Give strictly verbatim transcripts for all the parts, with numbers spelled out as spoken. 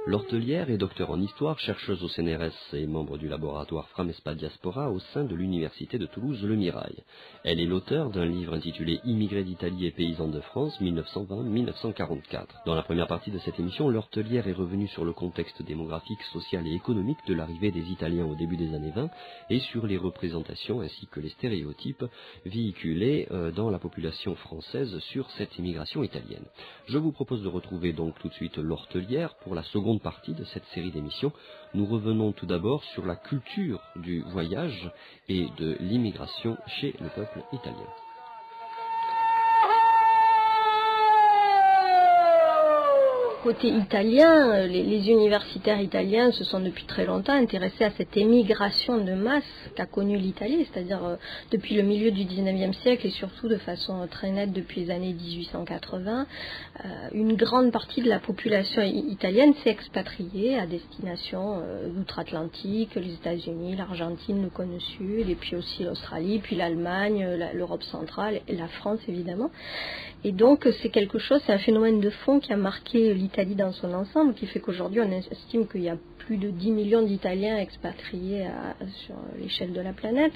L'Hortelière est docteur en histoire, chercheuse au C N R S et membre du laboratoire Framespa Diaspora au sein de l'Université de Toulouse Le Mirail. Elle est l'auteure d'un livre intitulé Immigrés d'Italie et paysans de France mille neuf cent vingt à mille neuf cent quarante-quatre. Dans la première partie de cette émission, l'Hortelière est revenue sur le contexte démographique, social et économique de l'arrivée des Italiens au début des années vingt et sur les représentations ainsi que les stéréotypes véhiculés euh, dans la population française sur cette immigration italienne. Je vous propose de retrouver donc tout de suite l'Hortelière pour la seconde partie de cette série d'émissions. Nous revenons tout d'abord sur la culture du voyage et de l'immigration chez le peuple italien. Côté italien, les, les universitaires italiens se sont depuis très longtemps intéressés à cette émigration de masse qu'a connue l'Italie, c'est-à-dire euh, depuis le milieu du dix-neuvième siècle et surtout de façon très nette depuis les années dix-huit cent quatre-vingts. Euh, une grande partie de la population italienne s'est expatriée à destination euh, d'outre-Atlantique, les États-Unis, l'Argentine, le cône sud, et puis aussi l'Australie, puis l'Allemagne, la, l'Europe centrale et la France évidemment. Et donc c'est quelque chose, c'est un phénomène de fond qui a marqué l'Italie dans son ensemble, qui fait qu'aujourd'hui on estime qu'il y a plus de dix millions d'Italiens expatriés à, sur l'échelle de la planète.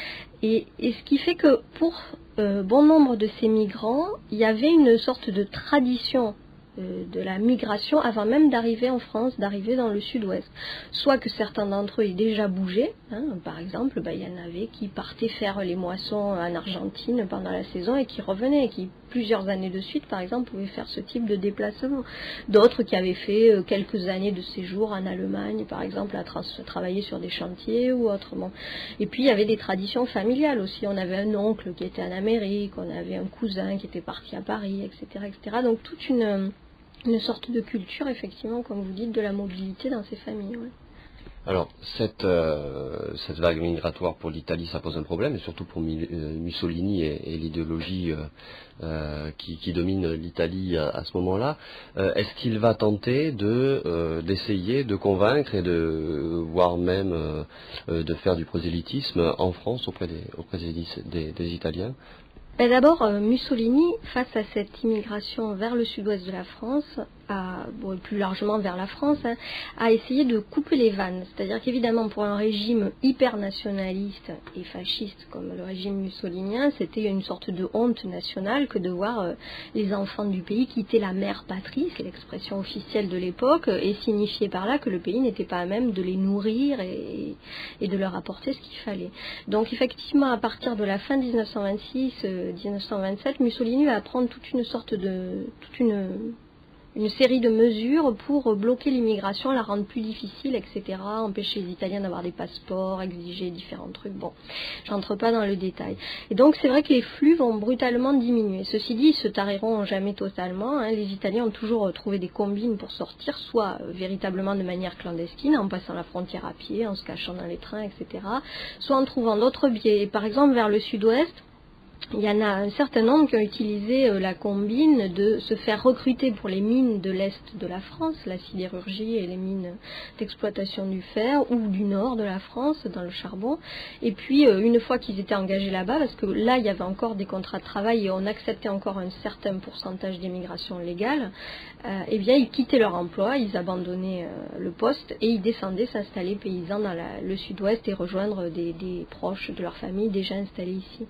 Et, et ce qui fait que pour euh, bon nombre de ces migrants, il y avait une sorte de tradition euh, de la migration avant même d'arriver en France, d'arriver dans le sud-ouest. Soit que certains d'entre eux aient déjà bougé, hein, par exemple, bah, il y en avait qui partaient faire les moissons en Argentine pendant la saison et qui revenaient, et qui plusieurs années de suite, par exemple, pouvaient faire ce type de déplacement. D'autres qui avaient fait euh, quelques années de séjour en Allemagne, par exemple, à tra- travailler sur des chantiers ou autrement. Et puis, il y avait des traditions familiales aussi. On avait un oncle qui était en Amérique, on avait un cousin qui était parti à Paris, et cetera, et cetera. Donc, toute une, une sorte de culture, effectivement, comme vous dites, de la mobilité dans ces familles. Ouais. Alors, cette, euh, cette vague migratoire pour l'Italie, ça pose un problème, et surtout pour Mussolini et, et l'idéologie euh, euh, qui, qui domine l'Italie à, à ce moment-là. Euh, est-ce qu'il va tenter de euh, d'essayer de convaincre et de voire même euh, de faire du prosélytisme en France auprès des, auprès des, des, des Italiens ? Ben d'abord, euh, Mussolini, face à cette immigration vers le sud-ouest de la France, a, bon, plus largement vers la France, hein, a essayé de couper les vannes. C'est-à-dire qu'évidemment, pour un régime hyper nationaliste et fasciste comme le régime mussolinien, c'était une sorte de honte nationale que de voir euh, les enfants du pays quitter la mère patrie, c'est l'expression officielle de l'époque, et signifiait par là que le pays n'était pas à même de les nourrir et, et de leur apporter ce qu'il fallait. Donc effectivement, à partir de la fin dix-neuf cent vingt-six, euh, dix-neuf cent vingt-sept, Mussolini va prendre toute une sorte de, toute une, une série de mesures pour bloquer l'immigration, la rendre plus difficile, et cetera, empêcher les Italiens d'avoir des passeports, exiger différents trucs. Bon, j'entre pas dans le détail. Et donc c'est vrai que les flux vont brutalement diminuer. Ceci dit, ils se tariront jamais totalement. Hein. Les Italiens ont toujours trouvé des combines pour sortir, soit euh, véritablement de manière clandestine, en passant la frontière à pied, en se cachant dans les trains, et cetera, soit en trouvant d'autres biais. Et par exemple, vers le sud-ouest, il y en a un certain nombre qui ont utilisé euh, la combine de se faire recruter pour les mines de l'Est de la France, la sidérurgie et les mines d'exploitation du fer, ou du nord de la France, dans le charbon. Et puis, euh, une fois qu'ils étaient engagés là-bas, parce que là, il y avait encore des contrats de travail et on acceptait encore un certain pourcentage d'immigration légale, euh, eh bien, ils quittaient leur emploi, ils abandonnaient euh, le poste et ils descendaient s'installer paysans dans la, le sud-ouest et rejoindre des, des proches de leur famille déjà installés ici.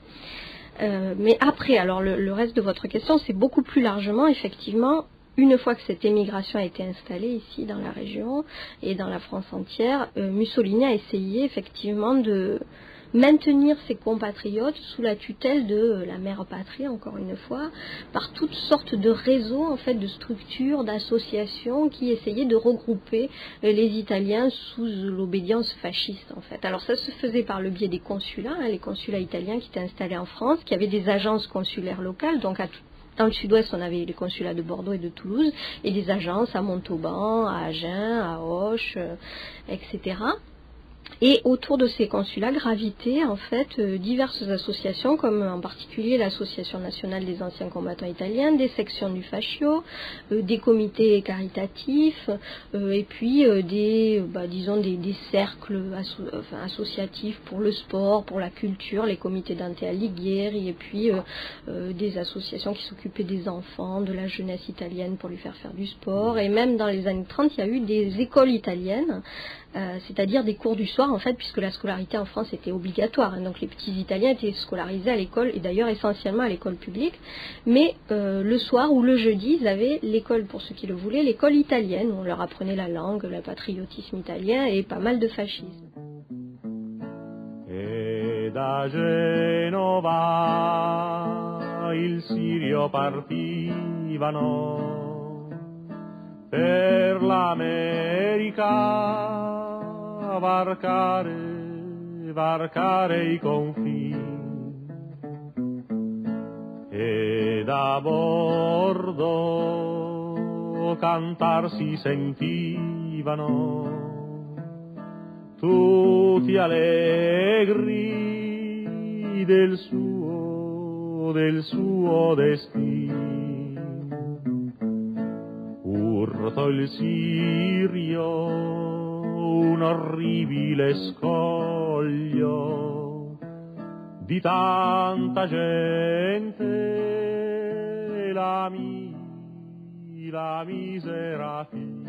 Euh, mais après, alors le, le reste de votre question, c'est beaucoup plus largement, effectivement, une fois que cette émigration a été installée ici dans la région et dans la France entière, euh, Mussolini a essayé effectivement de maintenir ses compatriotes sous la tutelle de la mère patrie, encore une fois, par toutes sortes de réseaux, en fait, de structures, d'associations qui essayaient de regrouper les Italiens sous l'obédience fasciste, en fait. Alors ça se faisait par le biais des consulats, hein, les consulats italiens qui étaient installés en France, qui avaient des agences consulaires locales, donc à tout. Dans le sud-ouest, on avait les consulats de Bordeaux et de Toulouse, et des agences à Montauban, à Agen, à Auch, euh, et cetera. Et autour de ces consulats gravitaient en fait euh, diverses associations, comme en particulier l'Association nationale des anciens combattants italiens, des sections du Fascio, euh, des comités caritatifs, euh, et puis euh, des, bah, disons des, des cercles asso enfin, associatifs pour le sport, pour la culture, les comités Dante Alighieri, et puis euh, euh, des associations qui s'occupaient des enfants, de la jeunesse italienne pour lui faire faire du sport. Et même dans les années trente, il y a eu des écoles italiennes, euh, c'est-à-dire des cours du soir en fait, puisque la scolarité en France était obligatoire, hein, donc les petits Italiens étaient scolarisés à l'école, et d'ailleurs essentiellement à l'école publique, mais euh, le soir ou le jeudi, ils avaient l'école, pour ceux qui le voulaient, l'école italienne, où on leur apprenait la langue, le patriotisme italien et pas mal de fascisme. E da Genova il Sirio partivano per l'America varcare, varcare i confini, e da bordo cantar si sentivano tutti allegri del suo, del suo destino. Urtò il Sirio un orribile scoglio di tanta gente, la mi, la misera fille.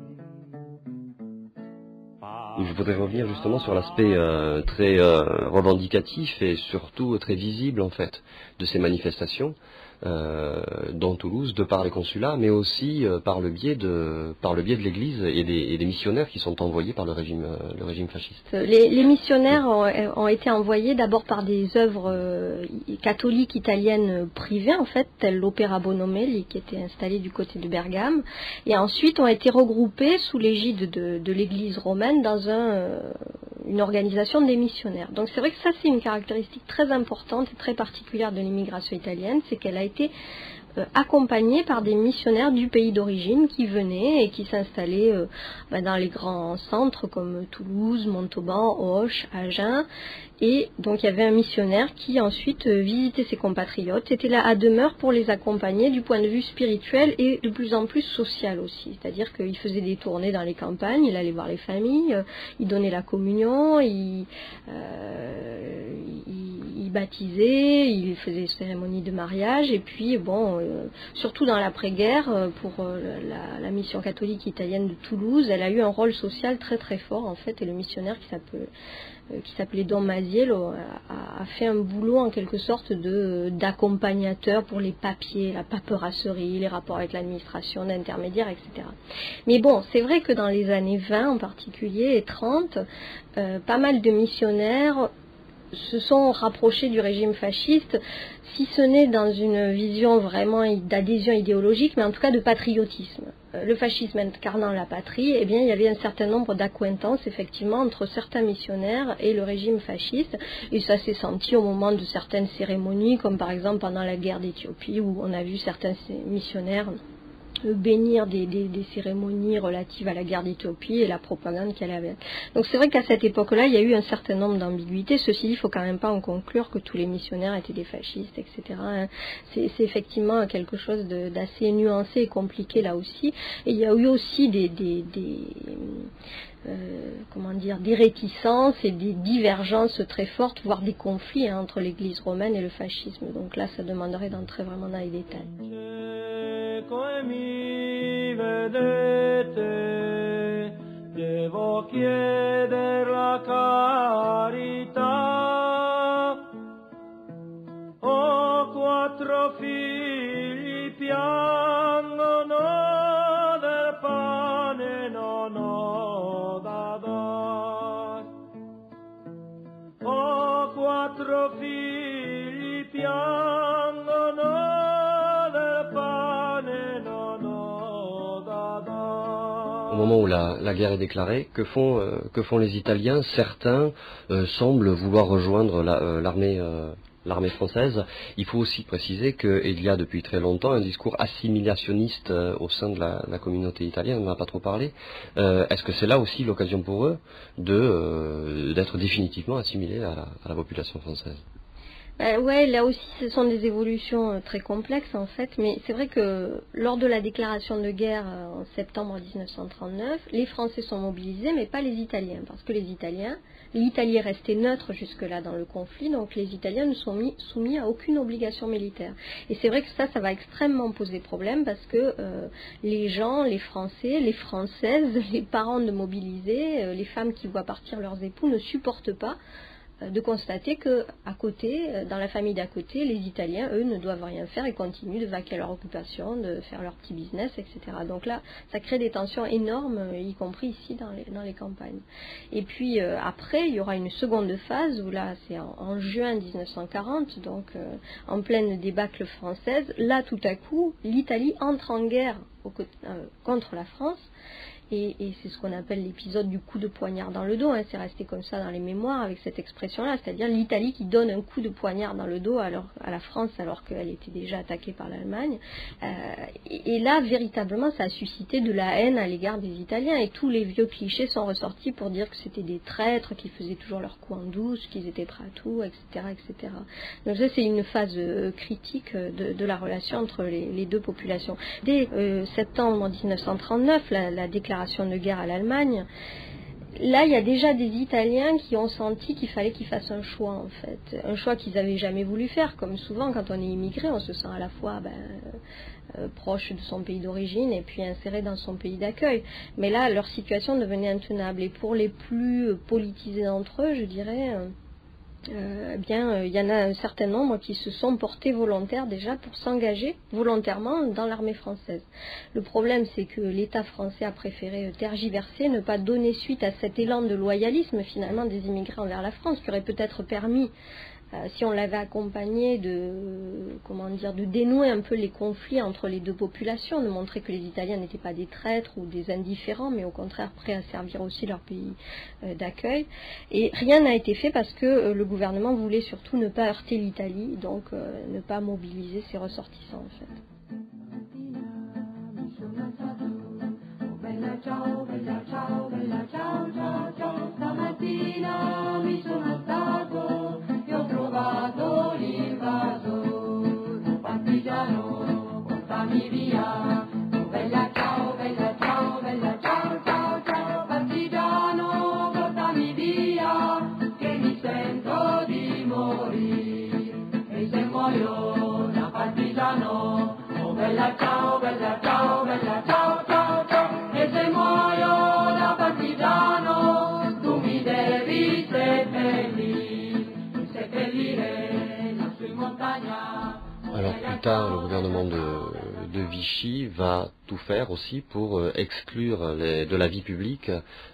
Je voudrais revenir justement sur l'aspect euh, très euh, revendicatif et surtout très visible en fait de ces manifestations euh, dans Toulouse, de par les consulats, mais aussi euh, par le biais de par le biais de l'Église et des, et des missionnaires qui sont envoyés par le régime euh, le régime fasciste. Les, les missionnaires ont, ont été envoyés d'abord par des œuvres euh, catholiques italiennes privées en fait, telles l'Opéra Bonomelli qui était installé du côté de Bergame, et ensuite ont été regroupés sous l'égide de, de l'Église romaine dans un, euh, une organisation des missionnaires. Donc c'est vrai que ça c'est une caractéristique très importante et très particulière de l'immigration italienne, c'est qu'elle a été euh, accompagnée par des missionnaires du pays d'origine qui venaient et qui s'installaient euh, bah, dans les grands centres comme Toulouse, Montauban, Auch, Agen. Et donc il y avait un missionnaire qui ensuite euh, visitait ses compatriotes, était là à demeure pour les accompagner du point de vue spirituel et de plus en plus social aussi. C'est-à-dire qu'il faisait des tournées dans les campagnes, il allait voir les familles, euh, il donnait la communion, il, euh, il, il baptisait, il faisait des cérémonies de mariage, et puis bon, euh, surtout dans l'après-guerre, euh, pour euh, la, la mission catholique italienne de Toulouse, elle a eu un rôle social très très fort en fait, et le missionnaire qui s'appelle qui s'appelait Don Masiello, a, a fait un boulot en quelque sorte de d'accompagnateur pour les papiers, la paperasserie, les rapports avec l'administration, d'intermédiaire, et cetera. Mais bon, c'est vrai que dans les années vingt en particulier et trente, euh, pas mal de missionnaires se sont rapprochés du régime fasciste, si ce n'est dans une vision vraiment d'adhésion idéologique, mais en tout cas de patriotisme. Le fascisme incarnant la patrie, eh bien, il y avait un certain nombre d'accointances, effectivement, entre certains missionnaires et le régime fasciste, et ça s'est senti au moment de certaines cérémonies, comme par exemple pendant la guerre d'Éthiopie, où on a vu certains missionnaires bénir des, des, des cérémonies relatives à la guerre d'Éthiopie et la propagande qu'elle avait. Donc c'est vrai qu'à cette époque-là, il y a eu un certain nombre d'ambiguïtés. Ceci dit, il ne faut quand même pas en conclure que tous les missionnaires étaient des fascistes, et cetera. C'est, c'est effectivement quelque chose de, d'assez nuancé et compliqué là aussi. Et il y a eu aussi des... des, des Euh, comment dire, des réticences et des divergences très fortes, voire des conflits hein, entre l'Église romaine et le fascisme. Donc là, ça demanderait d'entrer vraiment dans les détails. Devo chiedere la carità, ho quattro figli piangono del pane non ho da dar, ho quattro figli piangono del pane non ho da dar. Au moment où la, la guerre est déclarée, que font, euh, que font les Italiens? Certains euh, semblent vouloir rejoindre la, euh, l'armée, euh, l'armée française. Il faut aussi préciser qu'il y a depuis très longtemps un discours assimilationniste euh, au sein de la, la communauté italienne, on n'en a pas trop parlé. Euh, est-ce que c'est là aussi l'occasion pour eux de, euh, d'être définitivement assimilés à la, à la population française? Euh, ouais, là aussi, ce sont des évolutions euh, très complexes en fait, mais c'est vrai que lors de la déclaration de guerre euh, en septembre dix-neuf cent trente-neuf, les Français sont mobilisés, mais pas les Italiens, parce que les Italiens, l'Italie est restée neutre jusque-là dans le conflit, donc les Italiens ne sont mis, soumis à aucune obligation militaire. Et c'est vrai que ça, ça va extrêmement poser problème, parce que euh, les gens, les Français, les Françaises, les parents de mobilisés, euh, les femmes qui voient partir leurs époux ne supportent pas de constater que à côté, dans la famille d'à côté, les Italiens, eux, ne doivent rien faire et continuent de vaquer à leur occupation, de faire leur petit business, et cetera. Donc là, ça crée des tensions énormes, y compris ici dans les, dans les campagnes. Et puis euh, après, il y aura une seconde phase où là, c'est en, en juin dix-neuf cent quarante, donc euh, en pleine débâcle française. Là, tout à coup, l'Italie entre en guerre au, euh, contre la France. Et, et c'est ce qu'on appelle l'épisode du coup de poignard dans le dos, hein, c'est resté comme ça dans les mémoires avec cette expression-là, c'est-à-dire l'Italie qui donne un coup de poignard dans le dos alors, à la France alors qu'elle était déjà attaquée par l'Allemagne. Euh, et, et là, véritablement, ça a suscité de la haine à l'égard des Italiens et tous les vieux clichés sont ressortis pour dire que c'était des traîtres, qu'ils faisaient toujours leur coup en douce, qu'ils étaient prêts à tout, et cetera, et cetera. Donc ça, c'est une phase euh, critique de, de la relation entre les, les deux populations. Dès euh, septembre dix-neuf cent trente-neuf, la, la déclaration de guerre à l'Allemagne, là il y a déjà des Italiens qui ont senti qu'il fallait qu'ils fassent un choix en fait, un choix qu'ils n'avaient jamais voulu faire, comme souvent quand on est immigré on se sent à la fois ben, euh, proche de son pays d'origine et puis inséré dans son pays d'accueil, mais là leur situation devenait intenable et pour les plus politisés d'entre eux je dirais euh, Euh, eh bien, il euh, y en a un certain nombre qui se sont portés volontaires déjà pour s'engager volontairement dans l'armée française. Le problème, c'est que l'État français a préféré tergiverser, ne pas donner suite à cet élan de loyalisme finalement des immigrés envers la France, qui aurait peut-être permis, euh, si on l'avait accompagné, de, comment dire, de dénouer un peu les conflits entre les deux populations, de montrer que les Italiens n'étaient pas des traîtres ou des indifférents, mais au contraire prêts à servir aussi leur pays euh, d'accueil. Et rien n'a été fait parce que euh, le gouvernement voulait surtout ne pas heurter l'Italie, donc euh, ne pas mobiliser ses ressortissants en fait. Alors plus tard, le gouvernement de, de Vichy va tout faire aussi pour euh, exclure les, de la vie publique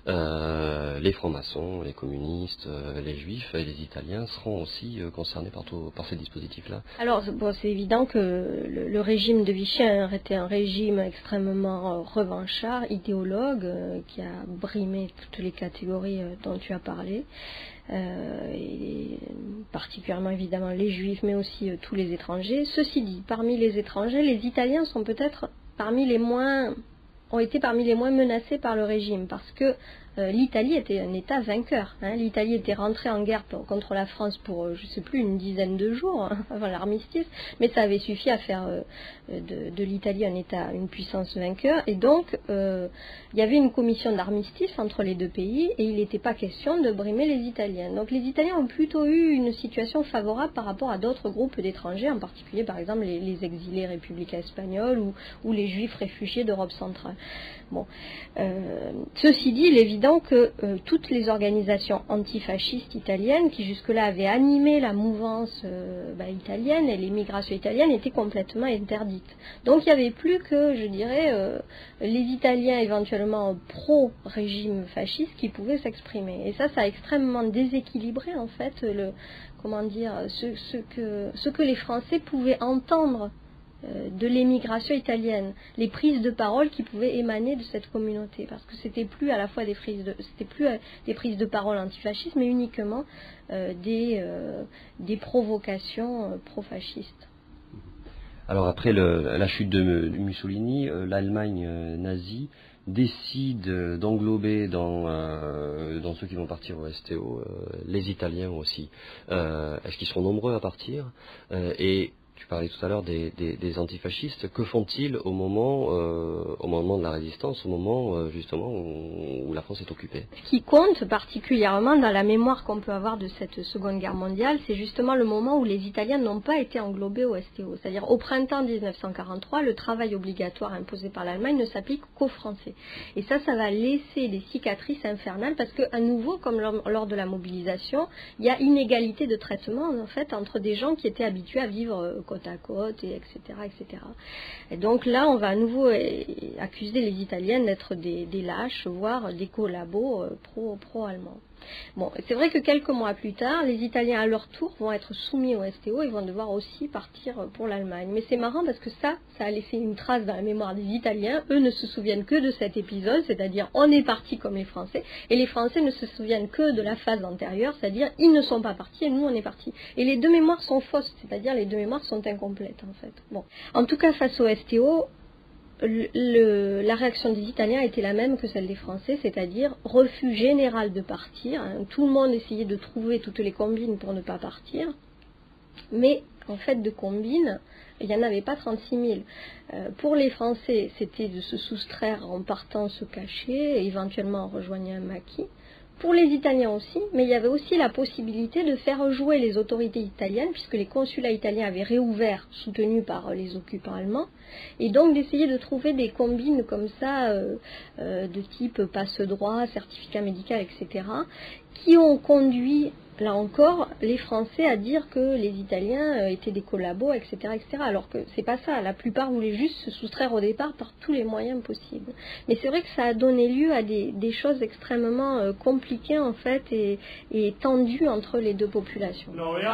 euh, les francs-maçons, les communistes, euh, les juifs et les Italiens seront aussi euh, concernés par, tout, par ces dispositifs-là. Alors bon, c'est évident que le, le régime de Vichy a été un régime extrêmement euh, revanchard, idéologue, euh, qui a brimé toutes les catégories euh, dont tu as parlé. Euh, et particulièrement évidemment les juifs mais aussi euh, tous les étrangers. Ceci dit, parmi les étrangers, les Italiens sont peut-être parmi les moins ont été parmi les moins menacés par le régime parce que euh, l'Italie était un État vainqueur. Hein. L'Italie était rentrée en guerre pour, contre la France pour, euh, je ne sais plus, une dizaine de jours hein, avant l'armistice, mais ça avait suffi à faire euh, de, de l'Italie un État, une puissance vainqueur. Et donc, euh, il y avait une commission d'armistice entre les deux pays et il n'était pas question de brimer les Italiens. Donc les Italiens ont plutôt eu une situation favorable par rapport à d'autres groupes d'étrangers, en particulier par exemple les, les exilés républicains espagnols ou, ou les juifs réfugiés d'Europe centrale. Bon, euh, ceci dit, il est évident que euh, toutes les organisations antifascistes italiennes qui jusque-là avaient animé la mouvance euh, bah, italienne et l'émigration italienne étaient complètement interdites. Donc il n'y avait plus que, je dirais, euh, les Italiens éventuellement pro-régime fasciste qui pouvaient s'exprimer. Et ça, ça a extrêmement déséquilibré en fait le, comment dire, ce, ce que, ce que les Français pouvaient entendre euh, de l'émigration italienne, les prises de parole qui pouvaient émaner de cette communauté, parce que c'était plus à la fois des prises de, c'était plus des prises de parole antifascistes, mais uniquement euh, des, euh, des provocations euh, pro-fascistes. Alors après le, la chute de Mussolini, euh, l'Allemagne euh, nazie décide d'englober dans, euh, dans ceux qui vont partir au S T O euh, les Italiens aussi. Euh, est-ce qu'ils seront nombreux à partir euh, et tu parlais tout à l'heure des, des, des antifascistes. Que font-ils au moment, euh, au moment de la résistance, au moment euh, justement où, où la France est occupée? Ce qui compte particulièrement dans la mémoire qu'on peut avoir de cette Seconde Guerre mondiale, c'est justement le moment où les Italiens n'ont pas été englobés au S T O. C'est-à-dire au printemps mille neuf cent quarante-trois, le travail obligatoire imposé par l'Allemagne ne s'applique qu'aux Français. Et ça, ça va laisser des cicatrices infernales parce qu'à nouveau, comme lors de la mobilisation, il y a inégalité de traitement en fait entre des gens qui étaient habitués à vivre côte à côte, et etc., et cetera. Et donc là, on va à nouveau accuser les Italiens d'être des, des lâches, voire des collabos pro, pro-allemands. Bon, c'est vrai que quelques mois plus tard, les Italiens à leur tour vont être soumis au S T O et vont devoir aussi partir pour l'Allemagne. Mais c'est marrant parce que ça, ça a laissé une trace dans la mémoire des Italiens. Eux ne se souviennent que de cet épisode, c'est-à-dire on est parti comme les Français, et les Français ne se souviennent que de la phase antérieure, c'est-à-dire ils ne sont pas partis et nous on est partis. Et les deux mémoires sont fausses, c'est-à-dire les deux mémoires sont incomplètes en fait. Bon, en tout cas face au S T O, Le, le, la réaction des Italiens était la même que celle des Français, c'est-à-dire refus général de partir. Hein. Tout le monde essayait de trouver toutes les combines pour ne pas partir, mais en fait de combines, il n'y en avait pas trente-six mille. Euh, pour les Français, c'était de se soustraire en partant se cacher et éventuellement en rejoignant un maquis. Pour les Italiens aussi, mais il y avait aussi la possibilité de faire jouer les autorités italiennes, puisque les consulats italiens avaient réouvert, soutenus par les occupants allemands, et donc d'essayer de trouver des combines comme ça, euh, euh, de type passe-droit, certificat médical, et cetera, qui ont conduit, là encore, les Français à dire que les Italiens étaient des collabos, et cetera, et cetera. Alors que c'est pas ça. La plupart voulaient juste se soustraire au départ par tous les moyens possibles. Mais c'est vrai que ça a donné lieu à des, des choses extrêmement euh, compliquées en fait et, et tendues entre les deux populations.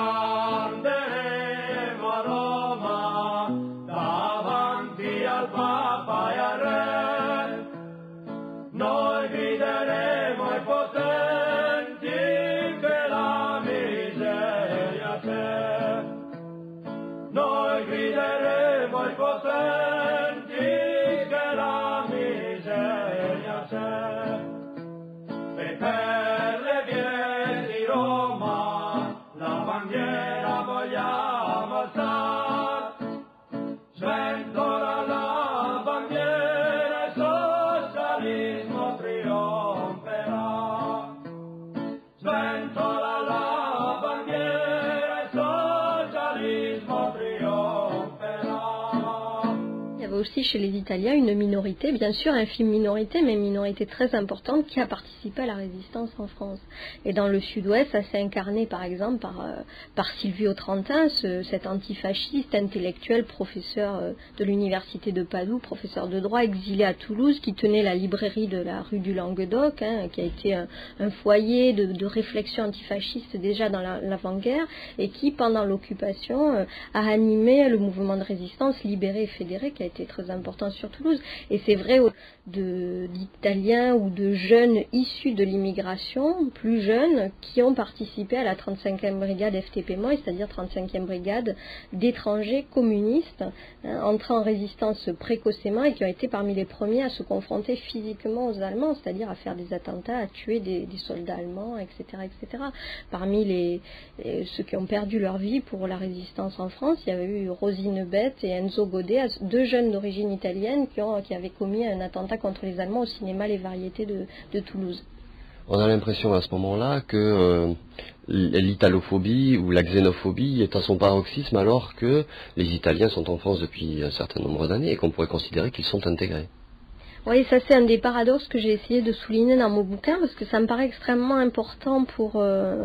Aussi chez les Italiens une minorité, bien sûr infime minorité, mais une minorité très importante qui a participé à la résistance en France. Et dans le sud-ouest, ça s'est incarné par exemple par, euh, par Silvio Trentin, ce, cet antifasciste intellectuel, professeur euh, de l'université de Padoue, professeur de droit, exilé à Toulouse, qui tenait la librairie de la rue du Languedoc, hein, qui a été un, un foyer de, de réflexion antifasciste déjà dans la, l'avant-guerre, et qui pendant l'occupation euh, a animé le mouvement de résistance libéré et fédéré, qui a été très important sur Toulouse. Et c'est vrai de, d'Italiens ou de jeunes issus de l'immigration, plus jeunes, qui ont participé à la trente-cinquième brigade F T P M O I, c'est-à-dire trente-cinquième brigade d'étrangers communistes, hein, entrés en résistance précocement et qui ont été parmi les premiers à se confronter physiquement aux Allemands, c'est-à-dire à faire des attentats, à tuer des, des soldats allemands, et cetera, et cetera. Parmi les, les, ceux qui ont perdu leur vie pour la résistance en France, il y avait eu Rosine Bette et Enzo Godet, deux jeunes d'origine italienne qui, ont, qui avaient commis un attentat contre les Allemands au cinéma Les Variétés de, de Toulouse. On a l'impression à ce moment-là que euh, l'italophobie ou la xénophobie est à son paroxysme alors que les Italiens sont en France depuis un certain nombre d'années et qu'on pourrait considérer qu'ils sont intégrés. Oui, ça c'est un des paradoxes que j'ai essayé de souligner dans mon bouquin parce que ça me paraît extrêmement important pour euh,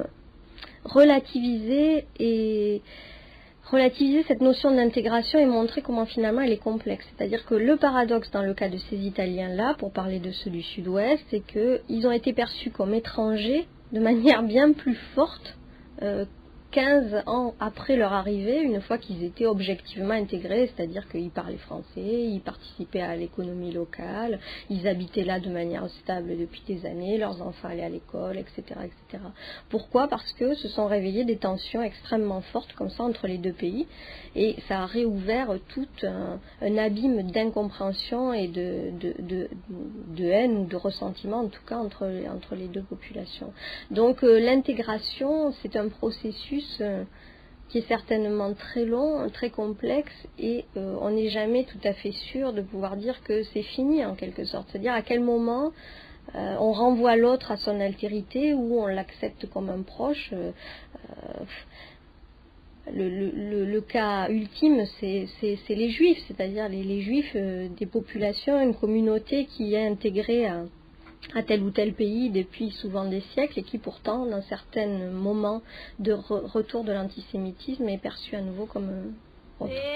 relativiser et relativiser cette notion d'intégration et montrer comment finalement elle est complexe. C'est-à-dire que le paradoxe dans le cas de ces Italiens-là, pour parler de ceux du Sud-Ouest, c'est qu'ils ont été perçus comme étrangers de manière bien plus forte euh, quinze ans après leur arrivée, une fois qu'ils étaient objectivement intégrés, c'est-à-dire qu'ils parlaient français, ils participaient à l'économie locale, ils habitaient là de manière stable depuis des années, leurs enfants allaient à l'école, et cetera, et cetera. Pourquoi ? Parce que se sont réveillées des tensions extrêmement fortes comme ça entre les deux pays, et ça a réouvert tout un, un abîme d'incompréhension et de, de, de, de haine ou de ressentiment, en tout cas entre, entre les deux populations. Donc euh, l'intégration, c'est un processus euh, qui est certainement très long, très complexe, et euh, on n'est jamais tout à fait sûr de pouvoir dire que c'est fini en quelque sorte. C'est-à-dire à quel moment euh, on renvoie l'autre à son altérité ou on l'accepte comme un proche. Euh, euh, Le, le, le cas ultime, c'est, c'est, c'est les juifs, c'est-à-dire les, les juifs euh, des populations, une communauté qui est intégrée à, à tel ou tel pays depuis souvent des siècles et qui pourtant, dans certains moments de re, retour de l'antisémitisme, est perçue à nouveau comme un autre.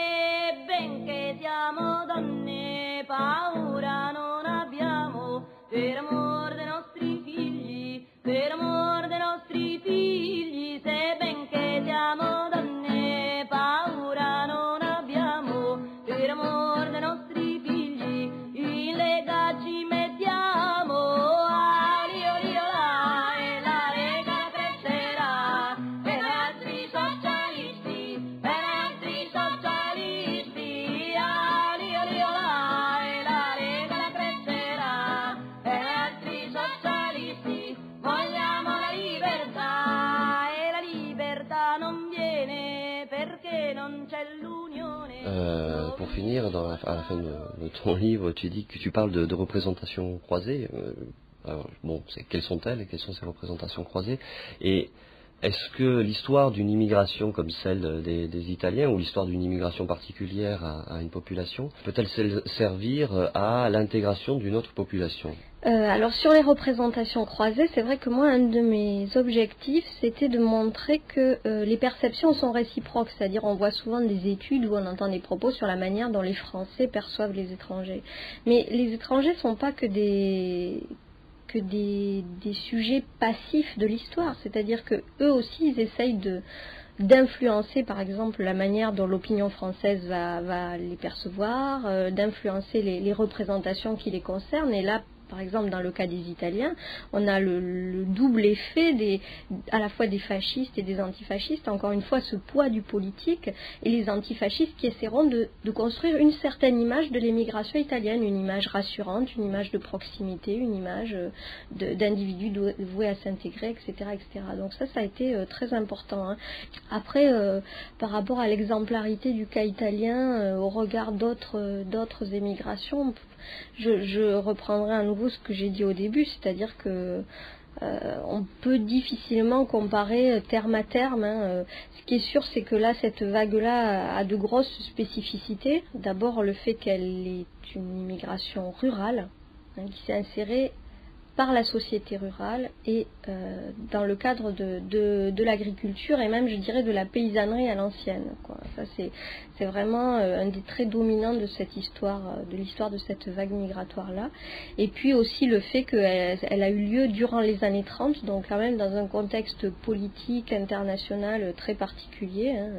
Euh, pour finir, dans la, à la fin de, de ton livre, tu dis que tu parles de, de représentations croisées. Euh, alors, bon, c'est, quelles sont-elles et quelles sont ces représentations croisées ? Et est-ce que l'histoire d'une immigration comme celle des, des Italiens, ou l'histoire d'une immigration particulière à, à une population, peut-elle servir à l'intégration d'une autre population ? Euh, alors sur les représentations croisées, c'est vrai que moi, un de mes objectifs, c'était de montrer que euh, les perceptions sont réciproques, c'est-à-dire on voit souvent des études où on entend des propos sur la manière dont les Français perçoivent les étrangers. Mais les étrangers ne sont pas que des... que des, des sujets passifs de l'histoire, c'est-à-dire que eux aussi ils essayent de, d'influencer par exemple la manière dont l'opinion française va, va les percevoir, euh, d'influencer les, les représentations qui les concernent, et là par exemple dans le cas des Italiens, on a le, le double effet des, à la fois des fascistes et des antifascistes, encore une fois ce poids du politique, et les antifascistes qui essaieront de, de construire une certaine image de l'émigration italienne, une image rassurante, une image de proximité, une image de, d'individus voués à s'intégrer, et cetera, et cetera. Donc ça, ça a été euh, très important. Hein. Après, euh, par rapport à l'exemplarité du cas italien, euh, au regard d'autres, euh, d'autres émigrations, Je, je reprendrai à nouveau ce que j'ai dit au début, c'est-à-dire que euh, on peut difficilement comparer terme à terme. Hein. Euh, ce qui est sûr, c'est que là, cette vague-là a de grosses spécificités. D'abord, le fait qu'elle est une immigration rurale, hein, qui s'est insérée par la société rurale et euh, dans le cadre de, de, de l'agriculture et même, je dirais, de la paysannerie à l'ancienne, quoi. Ça, c'est, c'est vraiment euh, un des traits dominants de cette histoire, de l'histoire de cette vague migratoire-là. Et puis aussi le fait qu'elle elle a eu lieu durant les années trente, donc quand même dans un contexte politique international très particulier, hein,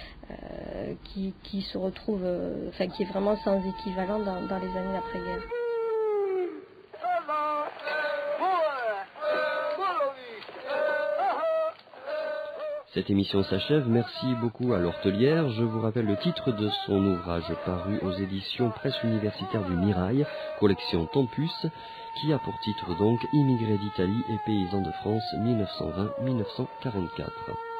euh, qui, qui se retrouve, euh, enfin qui est vraiment sans équivalent dans, dans les années d'après-guerre. Cette émission s'achève. Merci beaucoup à l'Hortelière. Je vous rappelle le titre de son ouvrage paru aux éditions Presse universitaire du Mirail, collection Tempus, qui a pour titre donc Immigrés d'Italie et paysans de France mille neuf cent vingt à mille neuf cent quarante-quatre.